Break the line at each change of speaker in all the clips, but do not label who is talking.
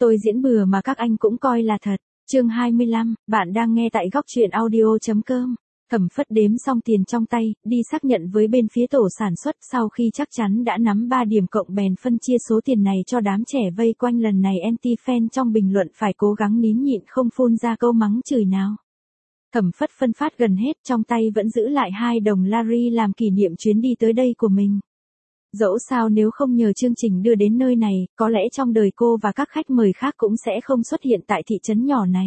Tôi diễn bừa mà các anh cũng coi là thật. Chương 25, bạn đang nghe tại góc truyện audio.com. Thẩm Phất đếm xong tiền trong tay, đi xác nhận với bên phía tổ sản xuất, sau khi chắc chắn đã nắm 3 điểm cộng bèn phân chia số tiền này cho đám trẻ vây quanh. Lần này anti-fan trong bình luận phải cố gắng nín nhịn không phun ra câu mắng chửi nào. Thẩm Phất phân phát gần hết, trong tay vẫn giữ lại 2 đồng Larry làm kỷ niệm chuyến đi tới đây của mình. Dẫu sao nếu không nhờ chương trình đưa đến nơi này, có lẽ trong đời cô và các khách mời khác cũng sẽ không xuất hiện tại thị trấn nhỏ này.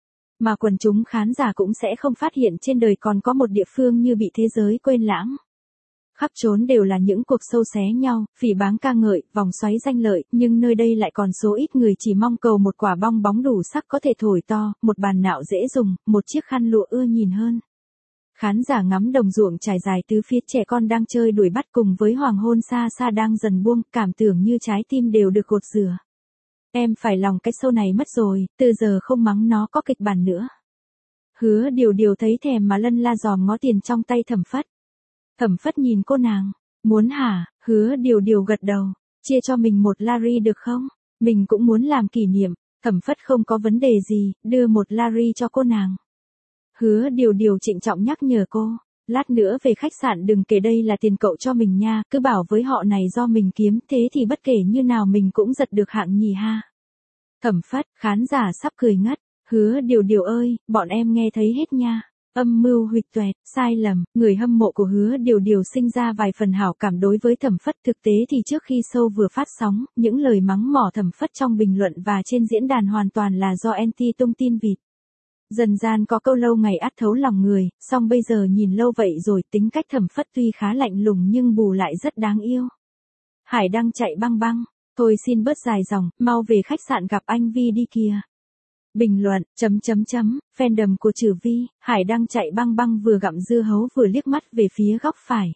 Mà quần chúng khán giả cũng sẽ không phát hiện trên đời còn có một địa phương như bị thế giới quên lãng. Khắp trốn đều là những cuộc sâu xé nhau, phỉ báng ca ngợi, vòng xoáy danh lợi, nhưng nơi đây lại còn số ít người chỉ mong cầu một quả bong bóng đủ sắc có thể thổi to, một bàn nạo dễ dùng, một chiếc khăn lụa ưa nhìn hơn. Khán giả ngắm đồng ruộng trải dài tứ phía, trẻ con đang chơi đuổi bắt cùng với hoàng hôn xa xa đang dần buông, cảm tưởng như trái tim đều được gột rửa. Em phải lòng cái show này mất rồi, từ giờ không mắng nó có kịch bản nữa. Hứa Điều thấy thèm mà lân la dòm ngó tiền trong tay Thẩm Phất. Thẩm Phất nhìn cô nàng, muốn hả? Hứa Điều gật đầu, chia cho mình một Larry được không? Mình cũng muốn làm kỷ niệm. Thẩm Phất không có vấn đề gì, đưa một Larry cho cô nàng. Hứa Điều trịnh trọng nhắc nhở cô, lát nữa về khách sạn đừng kể đây là tiền cậu cho mình nha, cứ bảo với họ này do mình kiếm, thế thì bất kể như nào mình cũng giật được hạng nhì ha. Thẩm Phất, khán giả sắp cười ngất, Hứa Điều ơi, bọn em nghe thấy hết nha. Âm mưu huỵch toẹt, sai lầm, người hâm mộ của Hứa Điều sinh ra vài phần hảo cảm đối với Thẩm Phất. Thực tế thì trước khi show vừa phát sóng, những lời mắng mỏ Thẩm Phất trong bình luận và trên diễn đàn hoàn toàn là do anti tung tin vịt. Dần gian có câu lâu ngày ắt thấu lòng người, song bây giờ nhìn lâu vậy rồi tính cách Thẩm Phất tuy khá lạnh lùng nhưng bù lại rất đáng yêu. Hải Đăng chạy băng băng, thôi xin bớt dài dòng, mau về khách sạn gặp anh Vi đi kìa. Bình luận, fandom của Trừ Vi, Hải Đăng chạy băng băng vừa gặm dưa hấu vừa liếc mắt về phía góc phải.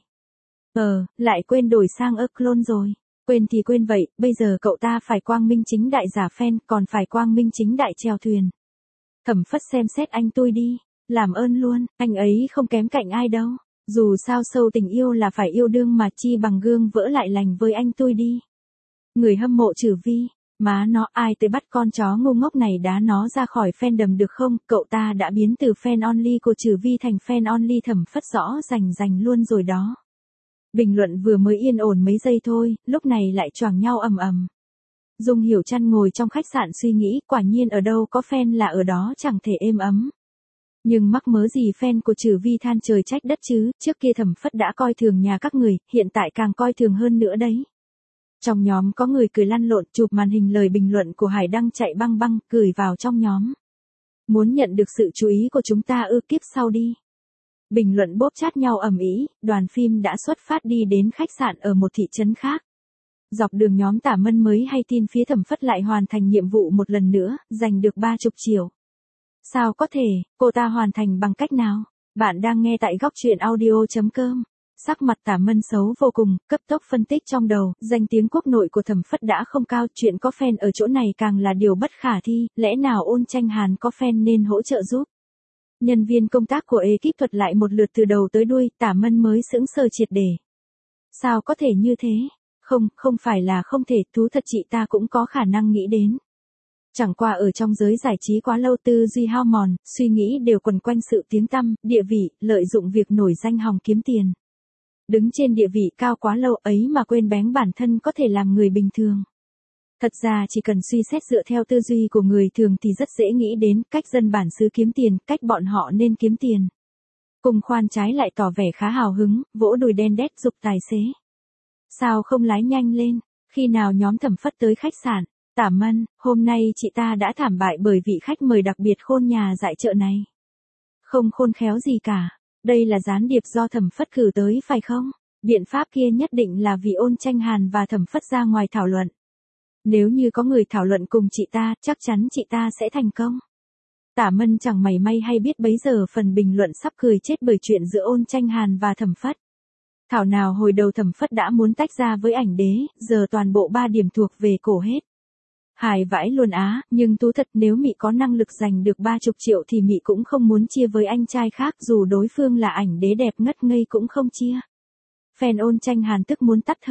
Lại quên đổi sang clone rồi. Quên thì quên vậy, bây giờ cậu ta phải quang minh chính đại giả fan, còn phải quang minh chính đại chèo thuyền. Thẩm Phất xem xét anh tôi đi, làm ơn luôn, anh ấy không kém cạnh ai đâu. Dù sao sâu tình yêu là phải yêu đương mà, chi bằng gương vỡ lại lành với anh tôi đi. Người hâm mộ Trừ Vi, má nó, ai tới bắt con chó ngu ngốc này đá nó ra khỏi fandom được không? Cậu ta đã biến từ fan only của Trừ Vi thành fan only Thẩm Phất rõ rành luôn rồi đó. Bình luận vừa mới yên ổn mấy giây thôi, lúc này lại choàng nhau ầm ầm. Dung Hiểu Trăn ngồi trong khách sạn suy nghĩ, quả nhiên ở đâu có fan là ở đó chẳng thể êm ấm. Nhưng mắc mớ gì fan của Trừ Vi than trời trách đất chứ, trước kia Thẩm Phất đã coi thường nhà các người, hiện tại càng coi thường hơn nữa đấy. Trong nhóm có người cười lăn lộn, chụp màn hình lời bình luận của Hải Đăng chạy băng băng, gửi vào trong nhóm. Muốn nhận được sự chú ý của chúng ta kiếp sau đi. Bình luận bóp chát nhau ầm ĩ, đoàn phim đã xuất phát đi đến khách sạn ở một thị trấn khác. Dọc đường nhóm Tả Mân mới hay tin phía Thẩm Phất lại hoàn thành nhiệm vụ một lần nữa, giành được 30 triệu. Sao có thể, cô ta hoàn thành bằng cách nào? Bạn đang nghe tại góc truyện audio.com. Sắc mặt Tả Mân xấu vô cùng, cấp tốc phân tích trong đầu, danh tiếng quốc nội của Thẩm Phất đã không cao, chuyện có fan ở chỗ này càng là điều bất khả thi, lẽ nào Ôn Tranh Hàn có fan nên hỗ trợ giúp. Nhân viên công tác của ekip thuật lại một lượt từ đầu tới đuôi, Tả Mân mới sững sờ triệt để. Sao có thể như thế? Không phải là không thể, thú thật chị ta cũng có khả năng nghĩ đến. Chẳng qua ở trong giới giải trí quá lâu, tư duy hao mòn, suy nghĩ đều quần quanh sự tiếng tăm, địa vị, lợi dụng việc nổi danh hòng kiếm tiền. Đứng trên địa vị cao quá lâu ấy mà quên bén bản thân có thể làm người bình thường. Thật ra chỉ cần suy xét dựa theo tư duy của người thường thì rất dễ nghĩ đến cách dân bản xứ kiếm tiền, cách bọn họ nên kiếm tiền. Cùng khoan trái lại tỏ vẻ khá hào hứng, vỗ đùi đen đét giục tài xế. Sao không lái nhanh lên? Khi nào nhóm Thẩm Phất tới khách sạn? Tả Mân, hôm nay chị ta đã thảm bại bởi vị khách mời đặc biệt khôn nhà dại chợ này. Không khôn khéo gì cả. Đây là gián điệp do Thẩm Phất cử tới phải không? Biện pháp kia nhất định là vì Ôn Tranh Hàn và Thẩm Phất ra ngoài thảo luận. Nếu như có người thảo luận cùng chị ta, chắc chắn chị ta sẽ thành công. Tả Mân chẳng mảy may hay biết bấy giờ phần bình luận sắp cười chết bởi chuyện giữa Ôn Tranh Hàn và Thẩm Phất. Thảo nào hồi đầu Thẩm Phất đã muốn tách ra với ảnh đế, giờ toàn bộ 3 điểm thuộc về cổ hết. Hài vãi luôn á, nhưng thú thật nếu Mị có năng lực giành được 30 triệu thì Mị cũng không muốn chia với anh trai khác, dù đối phương là ảnh đế đẹp ngất ngây cũng không chia. Fan Ôn Tranh Hàn tức muốn tắt thở.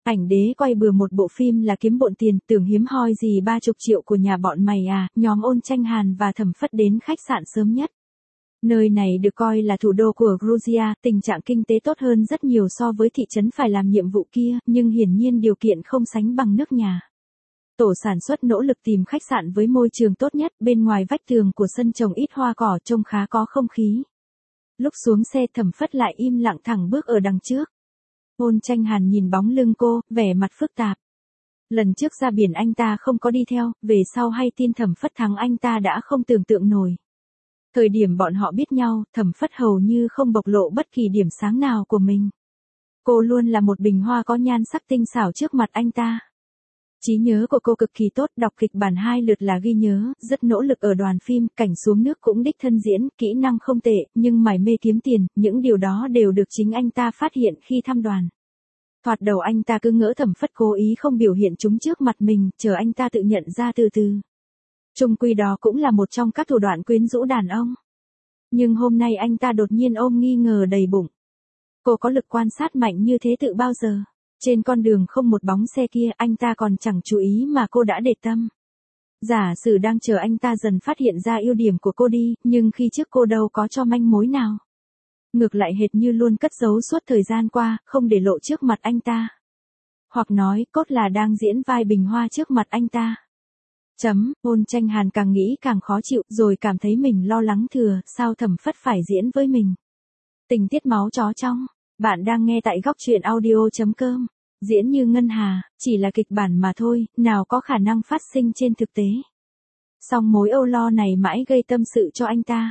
Ảnh đế quay bừa một bộ phim là kiếm bộn tiền, tưởng hiếm hoi gì 30 triệu của nhà bọn mày à, nhóm Ôn Tranh Hàn và Thẩm Phất đến khách sạn sớm nhất. Nơi này được coi là thủ đô của Georgia, tình trạng kinh tế tốt hơn rất nhiều so với thị trấn phải làm nhiệm vụ kia, nhưng hiển nhiên điều kiện không sánh bằng nước nhà. Tổ sản xuất nỗ lực tìm khách sạn với môi trường tốt nhất, bên ngoài vách tường của sân trồng ít hoa cỏ trông khá có không khí. Lúc xuống xe Thẩm Phất lại im lặng thẳng bước ở đằng trước. Ôn Tranh Hàn nhìn bóng lưng cô, vẻ mặt phức tạp. Lần trước ra biển anh ta không có đi theo, về sau hay tin Thẩm Phất thắng anh ta đã không tưởng tượng nổi. Thời điểm bọn họ biết nhau, Thẩm Phất hầu như không bộc lộ bất kỳ điểm sáng nào của mình. Cô luôn là một bình hoa có nhan sắc tinh xảo trước mặt anh ta. Trí nhớ của cô cực kỳ tốt, đọc kịch bản 2 lượt là ghi nhớ, rất nỗ lực ở đoàn phim, cảnh xuống nước cũng đích thân diễn, kỹ năng không tệ, nhưng mải mê kiếm tiền, những điều đó đều được chính anh ta phát hiện khi thăm đoàn. Thoạt đầu anh ta cứ ngỡ Thẩm Phất cố ý không biểu hiện chúng trước mặt mình, chờ anh ta tự nhận ra từ từ. Chung quy đó cũng là một trong các thủ đoạn quyến rũ đàn ông. Nhưng hôm nay anh ta đột nhiên ôm nghi ngờ đầy bụng. Cô có lực quan sát mạnh như thế tự bao giờ? Trên con đường không một bóng xe kia anh ta còn chẳng chú ý mà cô đã để tâm. Giả sử đang chờ anh ta dần phát hiện ra ưu điểm của cô đi, nhưng khi trước cô đâu có cho manh mối nào. Ngược lại hệt như luôn cất giấu suốt thời gian qua, không để lộ trước mặt anh ta. Hoặc nói cốt là đang diễn vai bình hoa trước mặt anh ta. Ôn Tranh Hàn càng nghĩ càng khó chịu, rồi cảm thấy mình lo lắng thừa, sao Thẩm Phất phải diễn với mình. Tình tiết máu chó trong. Bạn đang nghe tại góc truyện audio.com. Diễn như Ngân Hà, chỉ là kịch bản mà thôi, nào có khả năng phát sinh trên thực tế. Song mối âu lo này mãi gây tâm sự cho anh ta.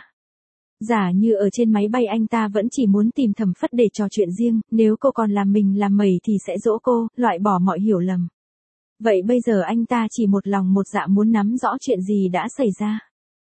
Giả như ở trên máy bay anh ta vẫn chỉ muốn tìm Thẩm Phất để trò chuyện riêng, nếu cô còn làm mình làm mẩy thì sẽ dỗ cô, loại bỏ mọi hiểu lầm. Vậy bây giờ anh ta chỉ một lòng một dạ muốn nắm rõ chuyện gì đã xảy ra.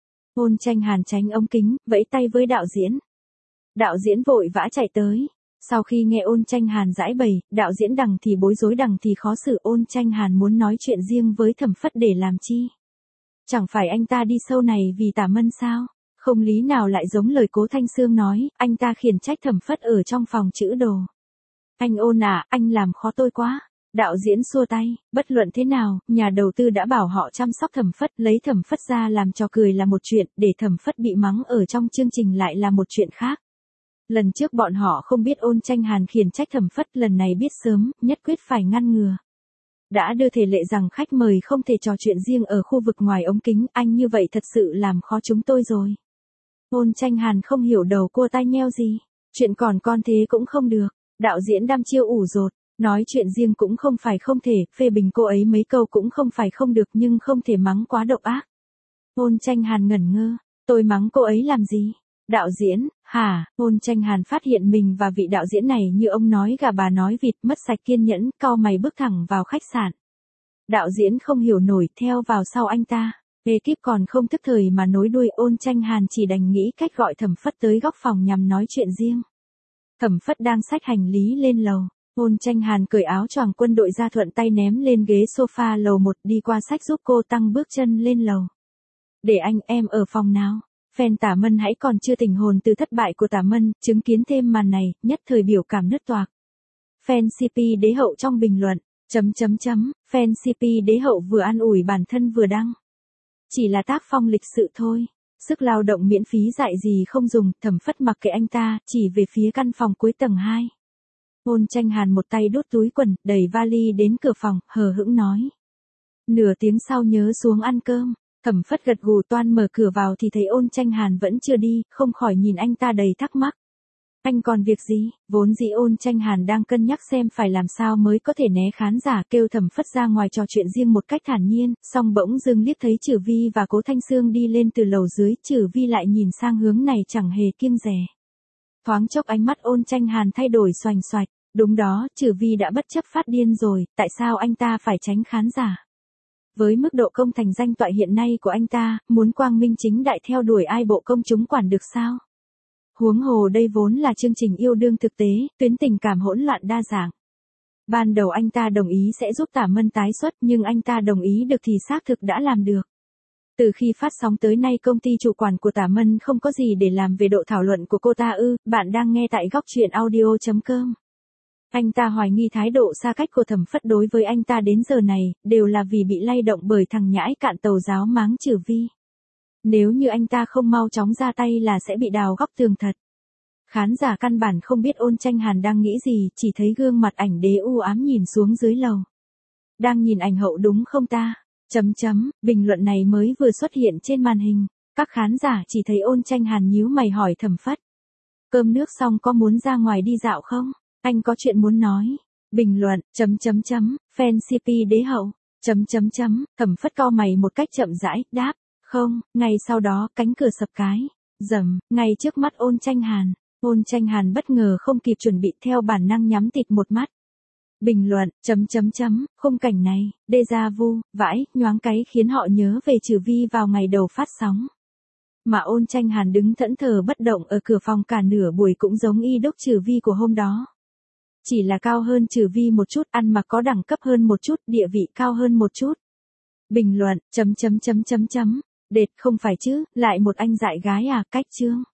Ôn Tranh Hàn tránh ống kính, vẫy tay với đạo diễn. Đạo diễn vội vã chạy tới. Sau khi nghe Ôn Tranh Hàn giải bày, đạo diễn đằng thì bối rối đằng thì khó xử. Ôn Tranh Hàn muốn nói chuyện riêng với Thẩm Phất để làm chi? Chẳng phải anh ta đi sâu này vì Tả Mân sao? Không lý nào lại giống lời Cố Thanh Sương nói, anh ta khiển trách Thẩm Phất ở trong phòng chữ đồ. Anh Ôn à, anh làm khó tôi quá. Đạo diễn xua tay, bất luận thế nào, nhà đầu tư đã bảo họ chăm sóc Thẩm Phất, lấy Thẩm Phất ra làm trò cười là một chuyện, để Thẩm Phất bị mắng ở trong chương trình lại là một chuyện khác. Lần trước bọn họ không biết Ôn Tranh Hàn khiển trách Thẩm Phất, lần này biết sớm, nhất quyết phải ngăn ngừa. Đã đưa thể lệ rằng khách mời không thể trò chuyện riêng ở khu vực ngoài ống kính, anh như vậy thật sự làm khó chúng tôi rồi. Ôn Tranh Hàn không hiểu đầu cô tai nheo gì, chuyện còn con thế cũng không được, đạo diễn đăm chiêu ủ rột. Nói chuyện riêng cũng không phải không thể, phê bình cô ấy mấy câu cũng không phải không được nhưng không thể mắng quá độc ác. Ôn Tranh Hàn ngẩn ngơ, tôi mắng cô ấy làm gì? Đạo diễn, hả? Ôn Tranh Hàn phát hiện mình và vị đạo diễn này như ông nói gà bà nói vịt, mất sạch kiên nhẫn, cau mày bước thẳng vào khách sạn. Đạo diễn không hiểu nổi, theo vào sau anh ta. Ekip còn không thức thời mà nối đuôi. Ôn Tranh Hàn chỉ đành nghĩ cách gọi Thẩm Phất tới góc phòng nhằm nói chuyện riêng. Thẩm Phất đang xách hành lý lên lầu. Ôn Tranh Hàn cởi áo choàng quân đội ra thuận tay ném lên ghế sofa lầu 1 đi qua xách giúp cô tăng bước chân lên lầu. Để anh em ở phòng nào? Fan Tả Mân hãy còn chưa tỉnh hồn từ thất bại của Tả Mân, chứng kiến thêm màn này, nhất thời biểu cảm nứt toạc. Fan CP Đế Hậu trong bình luận, fan CP Đế Hậu vừa an ủi bản thân vừa đăng. Chỉ là tác phong lịch sự thôi, sức lao động miễn phí dạy gì không dùng, Thẩm Phất mặc kệ anh ta, chỉ về phía căn phòng cuối tầng 2. Ôn Tranh Hàn một tay đút túi quần, đẩy vali đến cửa phòng, hờ hững nói. Nửa tiếng sau nhớ xuống ăn cơm. Thẩm Phất gật gù toan mở cửa vào thì thấy Ôn Tranh Hàn vẫn chưa đi, không khỏi nhìn anh ta đầy thắc mắc. Anh còn việc gì? Vốn dĩ Ôn Tranh Hàn đang cân nhắc xem phải làm sao mới có thể né khán giả kêu Thẩm Phất ra ngoài trò chuyện riêng một cách thản nhiên, song bỗng dưng liếc thấy Trử Vi và Cố Thanh Sương đi lên từ lầu dưới, Trử Vi lại nhìn sang hướng này chẳng hề kiêng dè. Thoáng chốc ánh mắt Ôn Tranh Hàn thay đổi xoành xoạch, đúng đó, Trử Vi đã bất chấp phát điên rồi, tại sao anh ta phải tránh khán giả? Với mức độ công thành danh toại hiện nay của anh ta, muốn quang minh chính đại theo đuổi ai bộ công chúng quản được sao? Huống hồ đây vốn là chương trình yêu đương thực tế, tuyến tình cảm hỗn loạn đa dạng. Ban đầu anh ta đồng ý sẽ giúp Tả Mân tái xuất nhưng anh ta đồng ý được thì xác thực đã làm được. Từ khi phát sóng tới nay công ty chủ quản của Tả Mân không có gì để làm về độ thảo luận của cô ta ư, bạn đang nghe tại góc truyện audio.com. Anh ta hoài nghi thái độ xa cách của Thẩm Phất đối với anh ta đến giờ này, đều là vì bị lay động bởi thằng nhãi cạn tàu giáo máng Trừ Vi. Nếu như anh ta không mau chóng ra tay là sẽ bị đào góc tường thật. Khán giả căn bản không biết Ôn Tranh Hàn đang nghĩ gì, chỉ thấy gương mặt ảnh đế u ám nhìn xuống dưới lầu. Đang nhìn ảnh hậu đúng không ta? Bình luận này mới vừa xuất hiện trên màn hình. Các khán giả chỉ thấy Ôn Tranh Hàn nhíu mày hỏi Thẩm Phất. Cơm nước xong có muốn ra ngoài đi dạo không? Anh có chuyện muốn nói. Bình luận, fan CP đế hậu, Thẩm Phất cau mày một cách chậm rãi, đáp, không, ngay sau đó cánh cửa sập cái, rầm, ngay trước mắt Ôn Tranh Hàn. Ôn Tranh Hàn bất ngờ không kịp chuẩn bị theo bản năng nhắm tịt một mắt. Bình luận, khung cảnh này, déjà vu, vãi, nhoáng cái khiến họ nhớ về Trừ Vi vào ngày đầu phát sóng. Mà Ôn Tranh Hàn đứng thẫn thờ bất động ở cửa phòng cả nửa buổi cũng giống y đúc Trừ Vi của hôm đó. Chỉ là cao hơn Trừ Vi một chút, ăn mặc có đẳng cấp hơn một chút, địa vị cao hơn một chút. Bình luận, đệt không phải chứ, lại một anh dại gái à, cách chương.